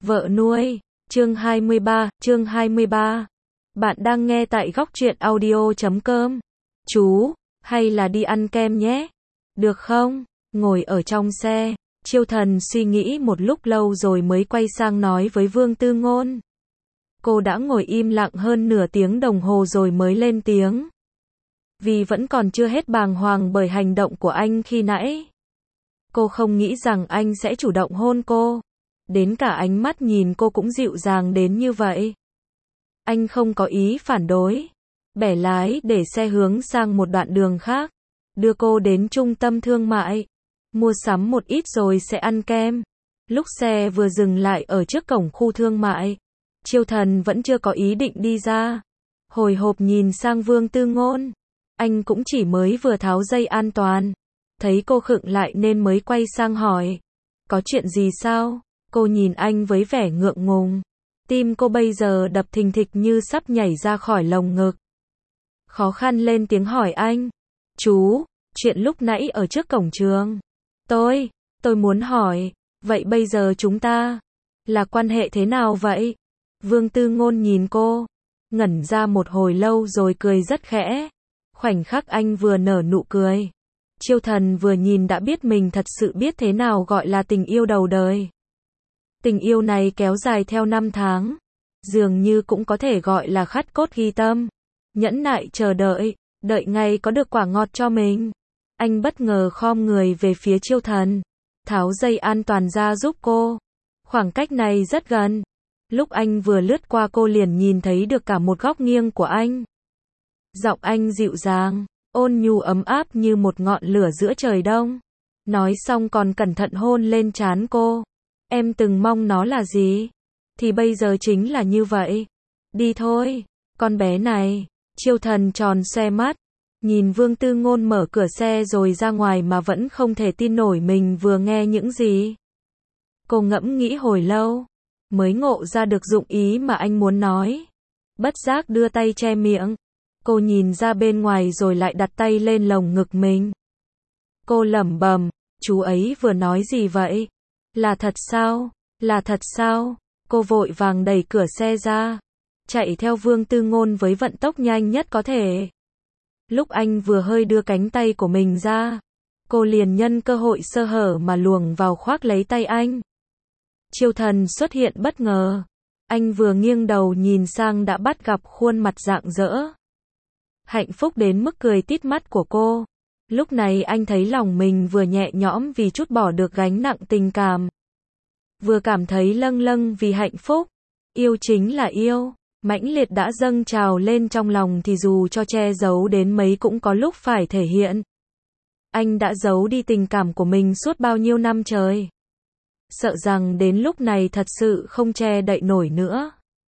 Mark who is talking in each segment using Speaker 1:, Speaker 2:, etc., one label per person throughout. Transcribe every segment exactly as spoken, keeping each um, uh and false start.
Speaker 1: Vợ nuôi, chương hai mươi ba, chương hai mươi ba. Bạn đang nghe tại góc truyện audio chấm com. Chú, hay là đi ăn kem nhé? Được không? Ngồi ở trong xe, Chiêu Thần suy nghĩ một lúc lâu rồi mới quay sang nói với Vương Tư Ngôn. Cô đã ngồi im lặng hơn nửa tiếng đồng hồ rồi mới lên tiếng. Vì vẫn còn chưa hết bàng hoàng bởi hành động của anh khi nãy. Cô không nghĩ rằng anh sẽ chủ động hôn cô. Đến cả ánh mắt nhìn cô cũng dịu dàng đến như vậy. Anh không có ý phản đối. Bẻ lái để xe hướng sang một đoạn đường khác. Đưa cô đến trung tâm thương mại. Mua sắm một ít rồi sẽ ăn kem. Lúc xe vừa dừng lại ở trước cổng khu thương mại. Chiêu Thần vẫn chưa có ý định đi ra. Hồi hộp nhìn sang Vương Tư Ngôn. Anh cũng chỉ mới vừa tháo dây an toàn. Thấy cô khựng lại nên mới quay sang hỏi. Có chuyện gì sao? Cô nhìn anh với vẻ ngượng ngùng. Tim cô bây giờ đập thình thịch như sắp nhảy ra khỏi lồng ngực. Khó khăn lên tiếng hỏi anh. Chú, chuyện lúc nãy ở trước cổng trường. Tôi, tôi muốn hỏi, vậy bây giờ chúng ta là quan hệ thế nào vậy? Vương Tư Ngôn nhìn cô, ngẩn ra một hồi lâu rồi cười rất khẽ. Khoảnh khắc anh vừa nở nụ cười. Chiêu Thần vừa nhìn đã biết mình thật sự biết thế nào gọi là tình yêu đầu đời. Tình yêu này kéo dài theo năm tháng. Dường như cũng có thể gọi là khát cốt ghi tâm. Nhẫn nại chờ đợi, đợi ngày có được quả ngọt cho mình. Anh bất ngờ khom người về phía Chiêu Thần. Tháo dây an toàn ra giúp cô. Khoảng cách này rất gần. Lúc anh vừa lướt qua cô liền nhìn thấy được cả một góc nghiêng của anh. Giọng anh dịu dàng, ôn nhu ấm áp như một ngọn lửa giữa trời đông. Nói xong còn cẩn thận hôn lên trán cô. Em từng mong nó là gì? Thì bây giờ chính là như vậy. Đi thôi, con bé này. Chiêu Thần tròn xoe mắt. Nhìn Vương Tư Ngôn mở cửa xe rồi ra ngoài mà vẫn không thể tin nổi mình vừa nghe những gì. Cô ngẫm nghĩ hồi lâu. Mới ngộ ra được dụng ý mà anh muốn nói. Bất giác đưa tay che miệng. Cô nhìn ra bên ngoài rồi lại đặt tay lên lồng ngực mình. Cô lẩm bẩm, chú ấy vừa nói gì vậy? Là thật sao? Là thật sao? Cô vội vàng đẩy cửa xe ra. Chạy theo Vương Tư Ngôn với vận tốc nhanh nhất có thể. Lúc anh vừa hơi đưa cánh tay của mình ra. Cô liền nhân cơ hội sơ hở mà luồng vào khoác lấy tay anh. Chiêu Thần xuất hiện bất ngờ. Anh vừa nghiêng đầu nhìn sang đã bắt gặp khuôn mặt rạng rỡ. Hạnh phúc đến mức cười tít mắt của cô. Lúc này anh thấy lòng mình vừa nhẹ nhõm vì trút bỏ được gánh nặng tình cảm. Vừa cảm thấy lâng lâng vì hạnh phúc. Yêu chính là yêu. Mãnh liệt đã dâng trào lên trong lòng thì dù cho che giấu đến mấy cũng có lúc phải thể hiện. Anh đã giấu đi tình cảm của mình suốt bao nhiêu năm trời. Sợ rằng đến lúc này thật sự không che đậy nổi nữa.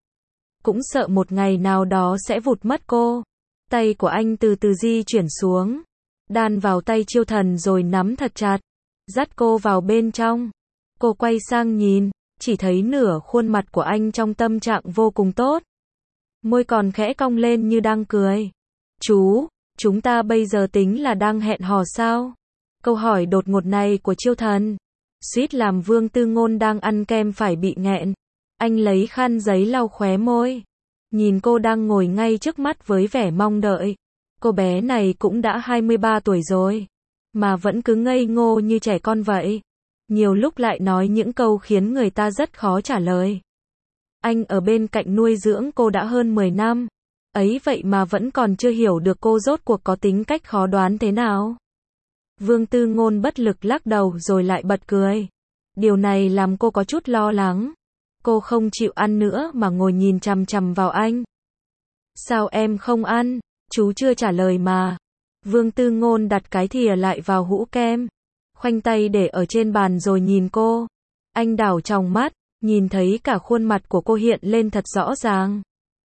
Speaker 1: Cũng sợ một ngày nào đó sẽ vụt mất cô. Tay của anh từ từ di chuyển xuống. Đan vào tay Chiêu Thần rồi nắm thật chặt. Dắt cô vào bên trong. Cô quay sang nhìn. Chỉ thấy nửa khuôn mặt của anh trong tâm trạng vô cùng tốt. Môi còn khẽ cong lên như đang cười. Chú, chúng ta bây giờ tính là đang hẹn hò sao? Câu hỏi đột ngột này của Chiêu Thần suýt làm Vương Tư Ngôn đang ăn kem phải bị nghẹn. Anh lấy khăn giấy lau khóe môi. Nhìn cô đang ngồi ngay trước mắt với vẻ mong đợi. Cô bé này cũng đã hai mươi ba tuổi rồi. Mà vẫn cứ ngây ngô như trẻ con vậy. Nhiều lúc lại nói những câu khiến người ta rất khó trả lời. Anh ở bên cạnh nuôi dưỡng cô đã hơn mười năm. Ấy vậy mà vẫn còn chưa hiểu được cô rốt cuộc có tính cách khó đoán thế nào. Vương Tư Ngôn bất lực lắc đầu rồi lại bật cười. Điều này làm cô có chút lo lắng. Cô không chịu ăn nữa mà ngồi nhìn chằm chằm vào anh. Sao em không ăn? Chú chưa trả lời mà. Vương Tư Ngôn đặt cái thìa lại vào hũ kem. Khoanh tay để ở trên bàn rồi nhìn cô. Anh đảo tròng mắt, nhìn thấy cả khuôn mặt của cô hiện lên thật rõ ràng.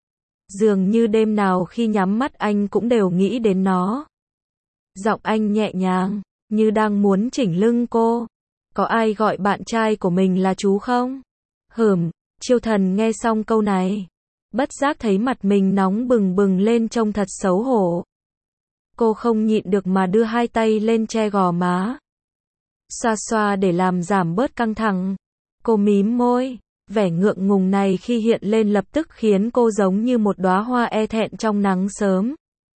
Speaker 1: Dường như đêm nào khi nhắm mắt anh cũng đều nghĩ đến nó. Giọng anh nhẹ nhàng, như đang muốn chỉnh lưng cô. Có ai gọi bạn trai của mình là chú không? Hửm, Chiêu Thần nghe xong câu này. Bất giác thấy mặt mình nóng bừng bừng lên trông thật xấu hổ. Cô không nhịn được mà đưa hai tay lên che gò má. Xoa xoa để làm giảm bớt căng thẳng. Cô mím môi. Vẻ ngượng ngùng này khi hiện lên lập tức khiến cô giống như một đóa hoa e thẹn trong nắng sớm.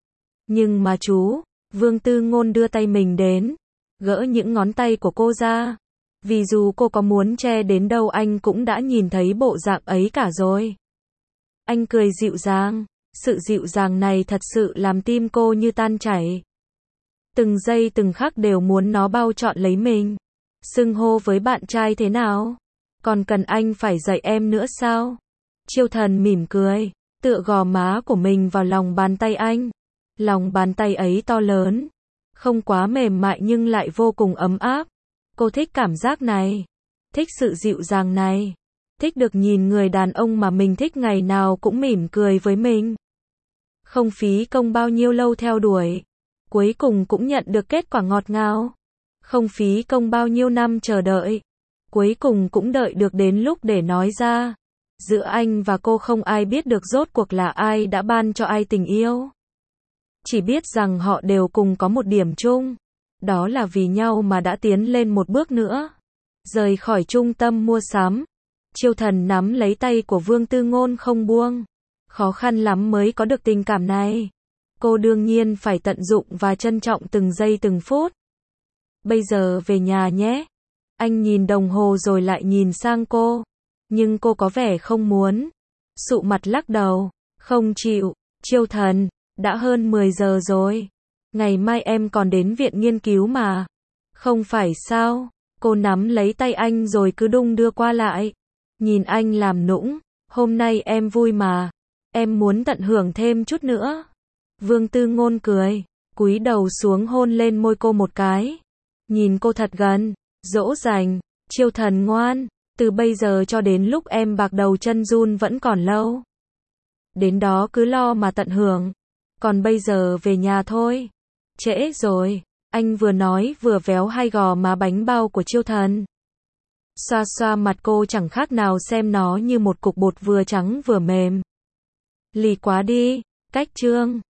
Speaker 1: Nhưng mà chú, Vương Tư Ngôn đưa tay mình đến, gỡ những ngón tay của cô ra. Vì dù cô có muốn che đến đâu anh cũng đã nhìn thấy bộ dạng ấy cả rồi. Anh cười dịu dàng, sự dịu dàng này thật sự làm tim cô như tan chảy. Từng giây từng khắc đều muốn nó bao trọn lấy mình. Xưng hô với bạn trai thế nào? Còn cần anh phải dạy em nữa sao? Chiêu Thần mỉm cười, tựa gò má của mình vào lòng bàn tay anh. Lòng bàn tay ấy to lớn, không quá mềm mại nhưng lại vô cùng ấm áp. Cô thích cảm giác này, thích sự dịu dàng này, thích được nhìn người đàn ông mà mình thích ngày nào cũng mỉm cười với mình. Không phí công bao nhiêu lâu theo đuổi, cuối cùng cũng nhận được kết quả ngọt ngào. Không phí công bao nhiêu năm chờ đợi, cuối cùng cũng đợi được đến lúc để nói ra. Giữa anh và cô không ai biết được rốt cuộc là ai đã ban cho ai tình yêu. Chỉ biết rằng họ đều cùng có một điểm chung, đó là vì nhau mà đã tiến lên một bước nữa. Rời khỏi trung tâm mua sắm, Chiêu Thần nắm lấy tay của Vương Tư Ngôn không buông. Khó khăn lắm mới có được tình cảm này. Cô đương nhiên phải tận dụng và trân trọng từng giây từng phút. Bây giờ về nhà nhé. Anh nhìn đồng hồ rồi lại nhìn sang cô. Nhưng cô có vẻ không muốn. Sụ mặt lắc đầu. Không chịu. Chiêu Thần, đã hơn mười giờ rồi. Ngày mai em còn đến viện nghiên cứu mà. Không phải sao? Cô nắm lấy tay anh rồi cứ đung đưa qua lại. Nhìn anh làm nũng. Hôm nay em vui mà. Em muốn tận hưởng thêm chút nữa. Vương Tư Ngôn cười, cúi đầu xuống hôn lên môi cô một cái. Nhìn cô thật gần, dỗ dành. Chiêu Thần ngoan, từ bây giờ cho đến lúc em bạc đầu chân run vẫn còn lâu. Đến đó cứ lo mà tận hưởng. Còn bây giờ về nhà thôi. Trễ rồi. Anh vừa nói vừa véo hai gò má bánh bao của Chiêu Thần. Xoa xoa mặt cô chẳng khác nào xem nó như một cục bột vừa trắng vừa mềm. Lì quá đi. Cách chương